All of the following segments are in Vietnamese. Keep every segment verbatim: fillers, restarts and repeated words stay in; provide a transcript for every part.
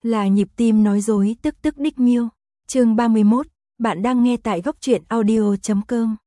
Là nhịp tim nói dối tức tức đích miêu. Chương ba mươi mốt, bạn đang nghe tại góc truyện audio chấm com.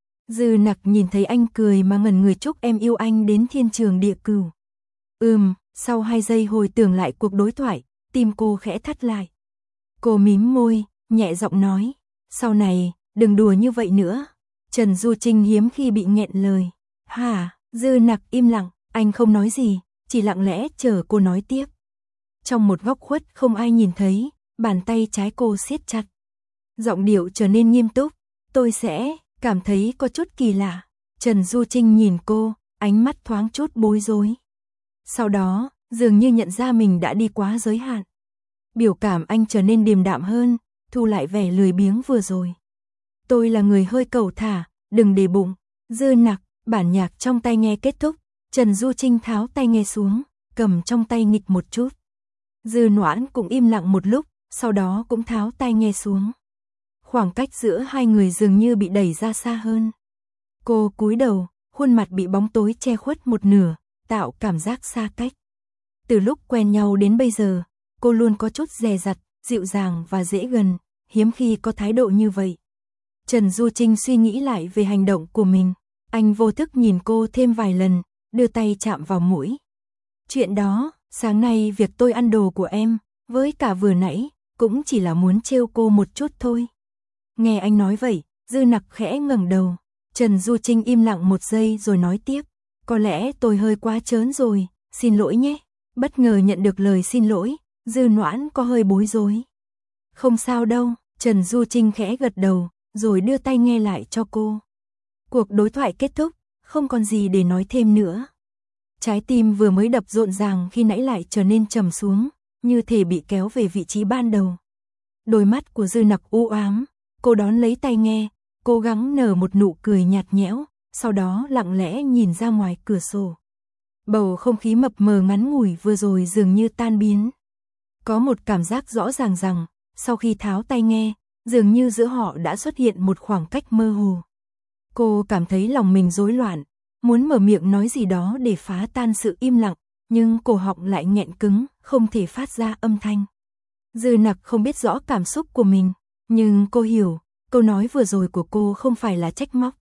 Dư Nặc nhìn thấy anh cười mà ngẩn người, chúc em yêu anh đến thiên trường địa cửu. Ừm, sau hai giây hồi tưởng lại cuộc đối thoại, tim cô khẽ thắt lại. Cô mím môi, nhẹ giọng nói, sau này, đừng đùa như vậy nữa. Trần Du Trinh hiếm khi bị nghẹn lời. Hả? Dư Nặc im lặng, anh không nói gì, chỉ lặng lẽ chờ cô nói tiếp. Trong một góc khuất không ai nhìn thấy, bàn tay trái cô siết chặt. Giọng điệu trở nên nghiêm túc, tôi sẽ cảm thấy có chút kỳ lạ. Trần Du Trinh nhìn cô, ánh mắt thoáng chút bối rối. Sau đó, dường như nhận ra mình đã đi quá giới hạn. Biểu cảm anh trở nên điềm đạm hơn, thu lại vẻ lười biếng vừa rồi. Tôi là người hơi cẩu thả, đừng để bụng. Dư Nặc, bản nhạc trong tai nghe kết thúc, Trần Du Trinh tháo tai nghe xuống, cầm trong tay nghịch một chút. Dư Noãn cũng im lặng một lúc, sau đó cũng tháo tai nghe xuống. Khoảng cách giữa hai người dường như bị đẩy ra xa hơn. Cô cúi đầu, khuôn mặt bị bóng tối che khuất một nửa, tạo cảm giác xa cách. Từ lúc quen nhau đến bây giờ, cô luôn có chút dè dặt, dịu dàng và dễ gần, hiếm khi có thái độ như vậy. Trần Du Trinh suy nghĩ lại về hành động của mình, anh vô thức nhìn cô thêm vài lần, đưa tay chạm vào mũi. Chuyện đó, sáng nay việc tôi ăn đồ của em, với cả vừa nãy, cũng chỉ là muốn trêu cô một chút thôi. Nghe anh nói vậy, Dư Nặc khẽ ngẩng đầu. Trần Du Trinh im lặng một giây rồi nói tiếp, có lẽ tôi hơi quá trớn rồi, xin lỗi nhé. Bất ngờ nhận được lời xin lỗi, Dư Noãn có hơi bối rối. Không sao đâu, Trần Du Trinh khẽ gật đầu, rồi đưa tay nghe lại cho cô. Cuộc đối thoại kết thúc, không còn gì để nói thêm nữa. Trái tim vừa mới đập rộn ràng khi nãy lại trở nên trầm xuống, như thể bị kéo về vị trí ban đầu. Đôi mắt của Dư Nặc u ám, cô đón lấy tai nghe, cố gắng nở một nụ cười nhạt nhẽo, sau đó lặng lẽ nhìn ra ngoài cửa sổ. Bầu không khí mập mờ ngắn ngủi vừa rồi dường như tan biến. Có một cảm giác rõ ràng rằng, sau khi tháo tai nghe, dường như giữa họ đã xuất hiện một khoảng cách mơ hồ. Cô cảm thấy lòng mình rối loạn, muốn mở miệng nói gì đó để phá tan sự im lặng, nhưng cổ họng lại nghẹn cứng, không thể phát ra âm thanh. Dư Nặc không biết rõ cảm xúc của mình, nhưng cô hiểu, câu nói vừa rồi của cô không phải là trách móc.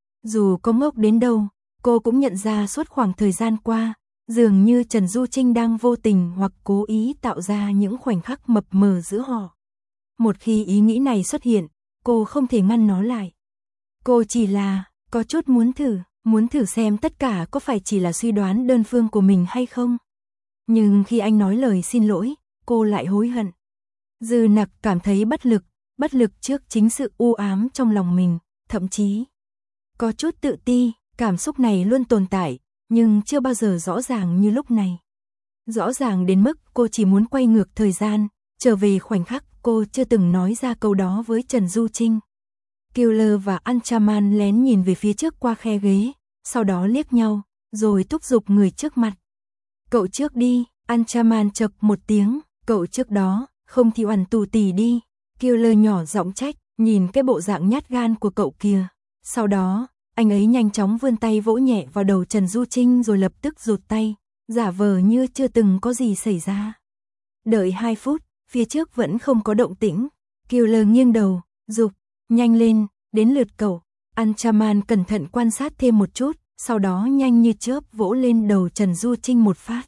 Dù có ngốc đến đâu, cô cũng nhận ra suốt khoảng thời gian qua, dường như Trần Du Trinh đang vô tình hoặc cố ý tạo ra những khoảnh khắc mập mờ giữa họ. Một khi ý nghĩ này xuất hiện, cô không thể ngăn nó lại. Cô chỉ là có chút muốn thử, muốn thử xem tất cả có phải chỉ là suy đoán đơn phương của mình hay không. Nhưng khi anh nói lời xin lỗi, cô lại hối hận. Dư Nặc cảm thấy bất lực, bất lực trước chính sự u ám trong lòng mình, thậm chí có chút tự ti. Cảm xúc này luôn tồn tại, nhưng chưa bao giờ rõ ràng như lúc này. Rõ ràng đến mức cô chỉ muốn quay ngược thời gian, trở về khoảnh khắc cô chưa từng nói ra câu đó với Trần Du Trinh. Killer và Anchaman lén nhìn về phía trước qua khe ghế, sau đó liếc nhau, rồi thúc giục người trước mặt. Cậu trước đi, Anchaman chậc một tiếng, cậu trước đó, không thì oằn tù tì đi. Killer nhỏ giọng trách, nhìn cái bộ dạng nhát gan của cậu kìa. Sau đó, anh ấy nhanh chóng vươn tay vỗ nhẹ vào đầu Trần Du Trinh rồi lập tức rụt tay, giả vờ như chưa từng có gì xảy ra. Đợi hai phút, phía trước vẫn không có động tĩnh. Killer nghiêng đầu, giục, nhanh lên, đến lượt cậu. Anchaman cẩn thận quan sát thêm một chút, sau đó nhanh như chớp vỗ lên đầu Trần Du Trinh một phát.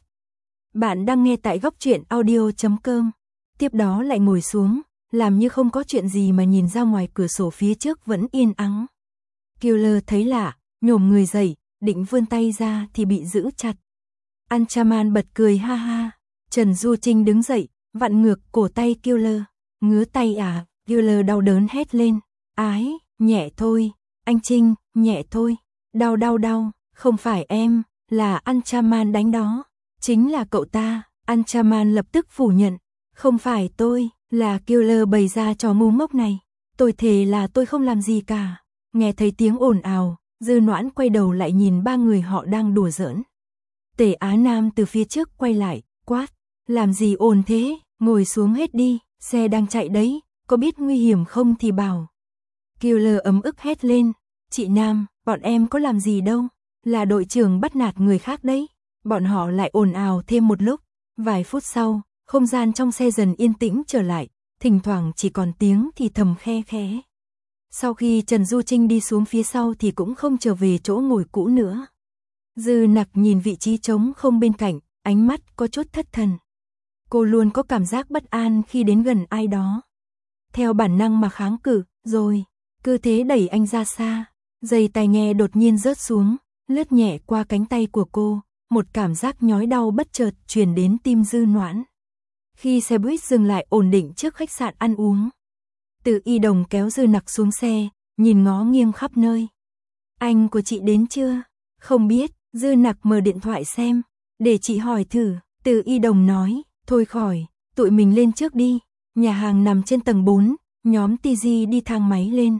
Bạn đang nghe tại góc truyện audio chấm com. Tiếp đó lại ngồi xuống, làm như không có chuyện gì mà nhìn ra ngoài cửa sổ phía trước vẫn yên ắng. Killer thấy lạ, nhổm người dậy, định vươn tay ra thì bị giữ chặt. Anchaman bật cười ha ha. Trần Du Trinh đứng dậy, vặn ngược cổ tay Killer. Ngứa tay à? Killer đau đớn hét lên. Ái, nhẹ thôi. Anh Trinh, nhẹ thôi. Đau đau đau, không phải em, là Anchaman đánh đó. Chính là cậu ta. Anchaman lập tức phủ nhận. Không phải tôi, là Killer bày ra trò ngu ngốc này. Tôi thề là tôi không làm gì cả. Nghe thấy tiếng ồn ào, Dư Noãn quay đầu lại nhìn ba người họ đang đùa giỡn. Tề Á Nam từ phía trước quay lại, quát, làm gì ồn thế, ngồi xuống hết đi, xe đang chạy đấy, có biết nguy hiểm không thì bảo. Killer ấm ức hét lên, chị Nam, bọn em có làm gì đâu, là đội trưởng bắt nạt người khác đấy. Bọn họ lại ồn ào thêm một lúc, vài phút sau, Không gian trong xe dần yên tĩnh trở lại, thỉnh thoảng chỉ còn tiếng thì thầm khe khẽ. Sau khi Trần Du Trinh đi xuống phía sau thì cũng không trở về chỗ ngồi cũ nữa. Dư Nặc nhìn vị trí trống không bên cạnh, ánh mắt có chút thất thần. Cô luôn có cảm giác bất an khi đến gần ai đó. Theo bản năng mà kháng cự, rồi, cứ thế đẩy anh ra xa. Dây tai nghe đột nhiên rớt xuống, lướt nhẹ qua cánh tay của cô, một cảm giác nhói đau bất chợt truyền đến tim Dư Noãn. Khi xe buýt dừng lại ổn định trước khách sạn ăn uống, Từ Y Đồng kéo Dư Nặc xuống xe, nhìn ngó nghiêng khắp nơi. Anh của chị đến chưa? Không biết, Dư Nặc mở điện thoại xem, để chị hỏi thử. Từ Y Đồng nói, thôi khỏi, tụi mình lên trước đi. Nhà hàng nằm trên tầng bốn, nhóm tê giê đi thang máy lên.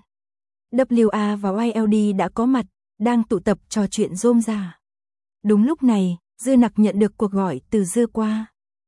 W A và Y L D đã có mặt, đang tụ tập trò chuyện rôm rả. Đúng lúc này, Dư Nặc nhận được cuộc gọi từ Dư Qua.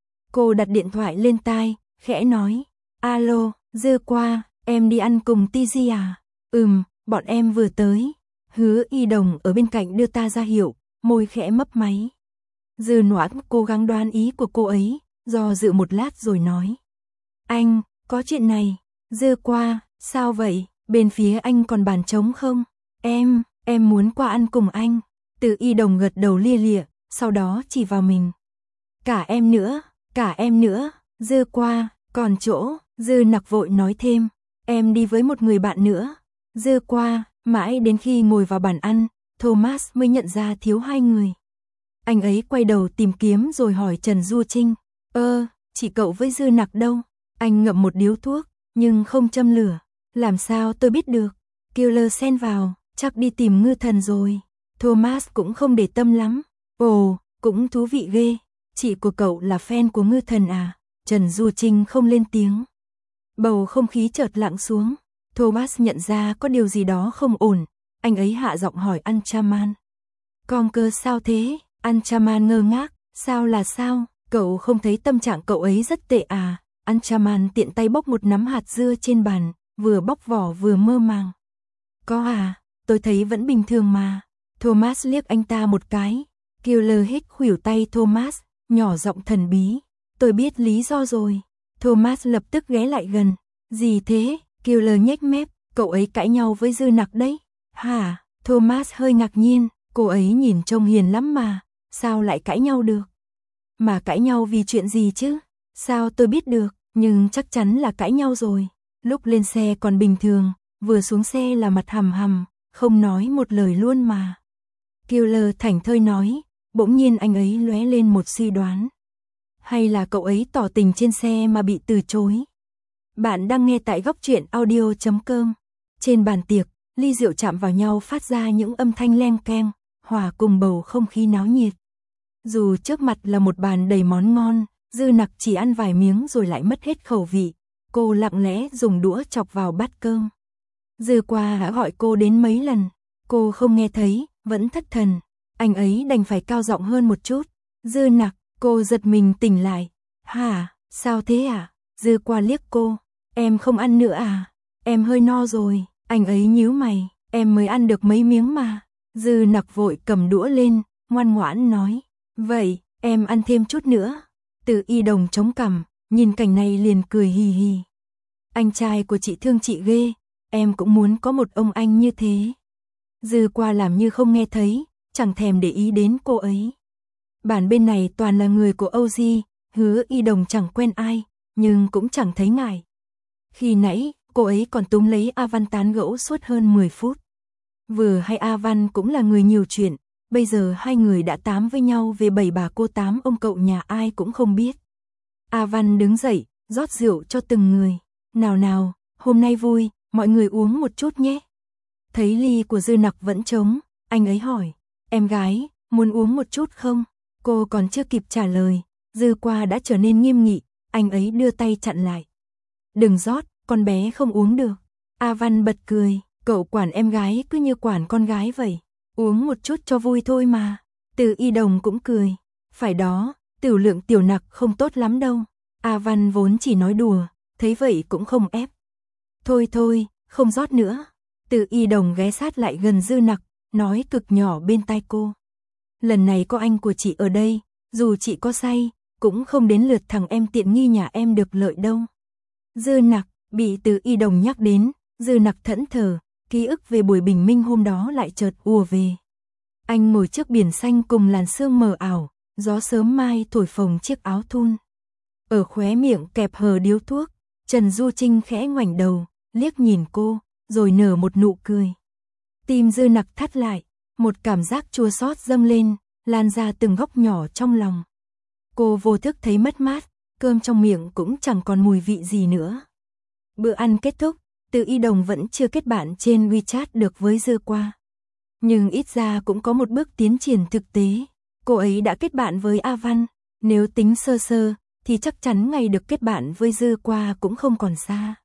Cô đặt điện thoại lên tai, khẽ nói, alo, Dư Qua, em đi ăn cùng tê giê à? Ừm, bọn em vừa tới. Hứa Y Đồng ở bên cạnh đưa ta ra hiệu, môi khẽ mấp máy. Dư Noãn cố gắng đoán ý của cô ấy, do dự một lát rồi nói. Anh, có chuyện này. Dư Qua, sao vậy? Bên phía anh còn bàn trống không? Em, em muốn qua ăn cùng anh. Từ Y Đồng gật đầu lia lịa, sau đó chỉ vào mình. Cả em nữa, cả em nữa. Dư Qua, còn chỗ. Dư Nặc vội nói thêm, em đi với một người bạn nữa. Dư Qua, mãi đến khi ngồi vào bàn ăn, Thomas mới nhận ra thiếu hai người. Anh ấy quay đầu tìm kiếm rồi hỏi Trần Du Trinh, ơ, chị cậu với Dư Nặc đâu? Anh ngậm một điếu thuốc, nhưng không châm lửa. Làm sao tôi biết được? Killer xen vào, chắc đi tìm ngư thần rồi. Thomas cũng không để tâm lắm. Ồ, cũng thú vị ghê. Chị của cậu là fan của ngư thần à? Trần Du Trinh không lên tiếng. Bầu không khí chợt lặng xuống. Thomas nhận ra có điều gì đó không ổn. Anh ấy hạ giọng hỏi Anchaman. Con cơ sao thế? Anchaman ngơ ngác. Sao là sao? Cậu không thấy tâm trạng cậu ấy rất tệ à? Anchaman tiện tay bóc một nắm hạt dưa trên bàn, vừa bóc vỏ vừa mơ màng. Có à, tôi thấy vẫn bình thường mà. Thomas liếc anh ta một cái. Killer hít khuỷu tay Thomas, nhỏ giọng thần bí. Tôi biết lý do rồi. Thomas lập tức ghé lại gần. Gì thế? Killer nhếch mép. Cậu ấy cãi nhau với Dư Nặc đấy. Hả? Thomas hơi ngạc nhiên. Cô ấy nhìn trông hiền lắm mà. Sao lại cãi nhau được? Mà cãi nhau vì chuyện gì chứ? Sao tôi biết được? Nhưng chắc chắn là cãi nhau rồi. Lúc lên xe còn bình thường, vừa xuống xe là mặt hầm hầm, không nói một lời luôn mà. Killer thảnh thơi nói, bỗng nhiên anh ấy lóe lên một suy đoán. Hay là cậu ấy tỏ tình trên xe mà bị từ chối? Bạn đang nghe tại góc truyện audio chấm com. Trên bàn tiệc, ly rượu chạm vào nhau phát ra những âm thanh leng keng, hòa cùng bầu không khí náo nhiệt. Dù trước mặt là một bàn đầy món ngon, Dư Nặc chỉ ăn vài miếng rồi lại mất hết khẩu vị. Cô lặng lẽ dùng đũa chọc vào bát cơm. Dư Qua đã gọi cô đến mấy lần, cô không nghe thấy, vẫn thất thần. Anh ấy đành phải cao giọng hơn một chút. Dư Nặc, cô giật mình tỉnh lại. Hả, sao thế à? Dư Qua liếc cô. Em không ăn nữa à? Em hơi no rồi. Anh ấy nhíu mày. Em mới ăn được mấy miếng mà. Dư Nặc vội cầm đũa lên, ngoan ngoãn nói. Vậy, em ăn thêm chút nữa. Từ Y Đồng chống cằm, nhìn cảnh này liền cười hì hì. Anh trai của chị thương chị ghê, em cũng muốn có một ông anh như thế. Dư Qua làm như không nghe thấy, chẳng thèm để ý đến cô ấy. Bản bên này toàn là người của Âu Di, Hứa Y Đồng chẳng quen ai, nhưng cũng chẳng thấy ngại. Khi nãy, cô ấy còn túm lấy A Văn tán gẫu suốt hơn mười phút. Vừa hay A Văn cũng là người nhiều chuyện, bây giờ hai người đã tám với nhau về bảy bà cô tám ông cậu nhà ai cũng không biết. A Văn đứng dậy, rót rượu cho từng người. Nào nào, hôm nay vui, mọi người uống một chút nhé. Thấy ly của Dư Nặc vẫn trống, anh ấy hỏi, em gái, muốn uống một chút không? Cô còn chưa kịp trả lời, Dư Qua đã trở nên nghiêm nghị, anh ấy đưa tay chặn lại. Đừng rót, con bé không uống được. A Văn bật cười, cậu quản em gái cứ như quản con gái vậy. Uống một chút cho vui thôi mà. Từ Y Đồng cũng cười. Phải đó, tiểu lượng tiểu Nặc không tốt lắm đâu. A Văn vốn chỉ nói đùa, thấy vậy cũng không ép. Thôi thôi, không rót nữa. Từ Y Đồng ghé sát lại gần Dư Nặc, nói cực nhỏ bên tai cô. Lần này có anh của chị ở đây, dù chị có say, cũng không đến lượt thằng em tiện nghi nhà em được lợi đâu. Dư Nặc, bị Từ Y Đồng nhắc đến, Dư Nặc thẫn thờ, ký ức về buổi bình minh hôm đó lại chợt ùa về. Anh ngồi trước biển xanh cùng làn sương mờ ảo, gió sớm mai thổi phồng chiếc áo thun. Ở khóe miệng kẹp hờ điếu thuốc, Trần Du Trinh khẽ ngoảnh đầu, liếc nhìn cô, rồi nở một nụ cười. Tim Dư Nặc thắt lại, một cảm giác chua xót dâng lên, lan ra từng góc nhỏ trong lòng. Cô vô thức thấy mất mát, cơm trong miệng cũng chẳng còn mùi vị gì nữa. Bữa ăn kết thúc, Từ Y Đồng vẫn chưa kết bạn trên WeChat được với Dư Qua. Nhưng ít ra cũng có một bước tiến triển thực tế. Cô ấy đã kết bạn với A Văn, nếu tính sơ sơ, thì chắc chắn ngày được kết bạn với Dư Qua cũng không còn xa.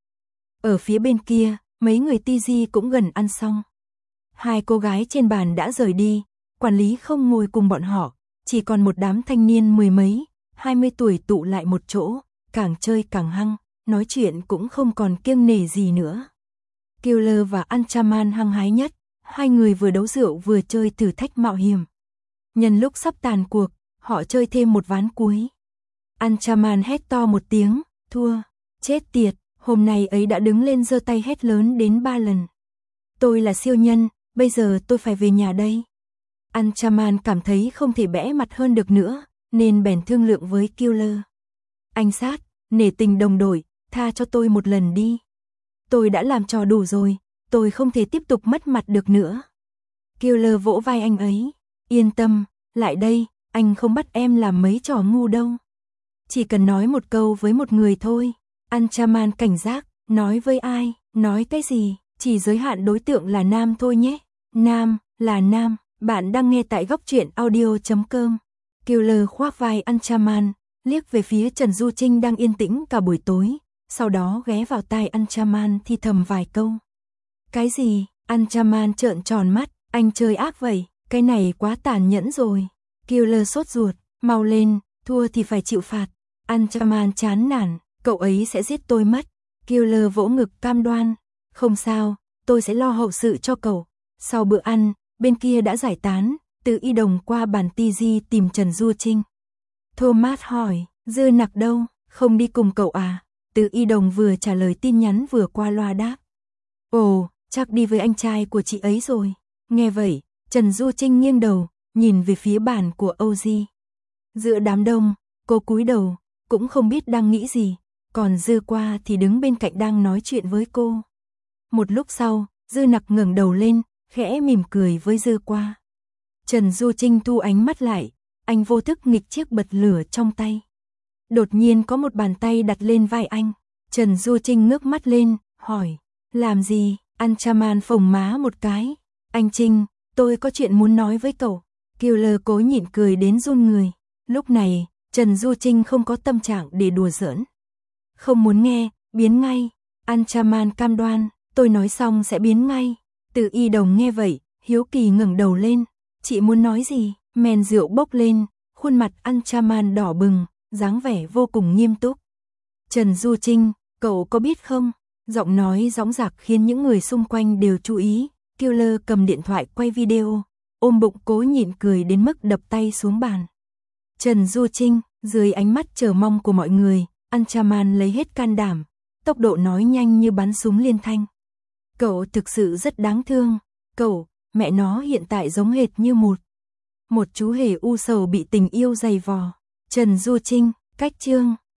Ở phía bên kia, mấy người ti gi cũng gần ăn xong. Hai cô gái trên bàn đã rời đi, quản lý không ngồi cùng bọn họ, chỉ còn một đám thanh niên mười mấy, hai mươi tuổi tụ lại một chỗ, càng chơi càng hăng, nói chuyện cũng không còn kiêng nể gì nữa. Killer và Anchaman hăng hái nhất, hai người vừa đấu rượu vừa chơi thử thách mạo hiểm. Nhân lúc sắp tàn cuộc, họ chơi thêm một ván cuối. Anchaman hét to một tiếng, thua, chết tiệt, hôm nay ấy đã đứng lên giơ tay hét lớn đến ba lần. Tôi là siêu nhân, bây giờ tôi phải về nhà đây. Anchaman cảm thấy không thể bẽ mặt hơn được nữa, nên bèn thương lượng với Killer. Anh Sát, nể tình đồng đội, tha cho tôi một lần đi. Tôi đã làm trò đủ rồi, tôi không thể tiếp tục mất mặt được nữa. Killer vỗ vai anh ấy, yên tâm, lại đây, anh không bắt em làm mấy trò ngu đâu. Chỉ cần nói một câu với một người thôi. Anchaman cảnh giác, nói với ai, nói cái gì, chỉ giới hạn đối tượng là nam thôi nhé. Nam, là nam, bạn đang nghe tại góc truyện audio chấm com. Killer khoác vai Anchaman, liếc về phía Trần Du Trinh đang yên tĩnh cả buổi tối, sau đó ghé vào tai Anchaman thì thầm vài câu. Cái gì? Anchaman trợn tròn mắt, anh chơi ác vậy, cái này quá tàn nhẫn rồi. Killer sốt ruột, mau lên, thua thì phải chịu phạt. Anchaman chán nản, cậu ấy sẽ giết tôi mất. Killer vỗ ngực cam đoan, không sao, tôi sẽ lo hậu sự cho cậu. Sau bữa ăn, bên kia đã giải tán, Từ Y Đồng qua bàn ti gi tìm Trần Du Trinh. Thomas hỏi, Dư Nặc đâu, không đi cùng cậu à? Từ Y Đồng vừa trả lời tin nhắn vừa qua loa đáp. Ồ, chắc đi với anh trai của chị ấy rồi. Nghe vậy, Trần Du Trinh nghiêng đầu, nhìn về phía bàn của Âu Di. Giữa đám đông, cô cúi đầu, cũng không biết đang nghĩ gì, còn Dư Qua thì đứng bên cạnh đang nói chuyện với cô. Một lúc sau, Dư Nặc ngẩng đầu lên, khẽ mỉm cười với Dư Qua. Trần Du Trinh thu ánh mắt lại, anh vô thức nghịch chiếc bật lửa trong tay. Đột nhiên có một bàn tay đặt lên vai anh. Trần Du Trinh ngước mắt lên, hỏi, làm gì? Anchaman phồng má một cái. Anh Trinh, tôi có chuyện muốn nói với cậu. Killer cố nhịn cười đến run người. Lúc này, Trần Du Trinh không có tâm trạng để đùa giỡn. Không muốn nghe, biến ngay. Anchaman cam đoan, tôi nói xong sẽ biến ngay. Từ Y Đồng nghe vậy, hiếu kỳ ngẩng đầu lên. Chị muốn nói gì? Men rượu bốc lên, khuôn mặt Anchaman đỏ bừng, dáng vẻ vô cùng nghiêm túc. Trần Du Trinh, cậu có biết không? Giọng nói dõng dạc khiến những người xung quanh đều chú ý. Killer cầm điện thoại quay video, ôm bụng cố nhịn cười đến mức đập tay xuống bàn. Trần Du Trinh, dưới ánh mắt chờ mong của mọi người, Anchaman lấy hết can đảm, tốc độ nói nhanh như bắn súng liên thanh. Cậu thực sự rất đáng thương, cậu, mẹ nó hiện tại giống hệt như một. Một chú hề u sầu bị tình yêu dày vò. Trần Du Trinh, cách chương.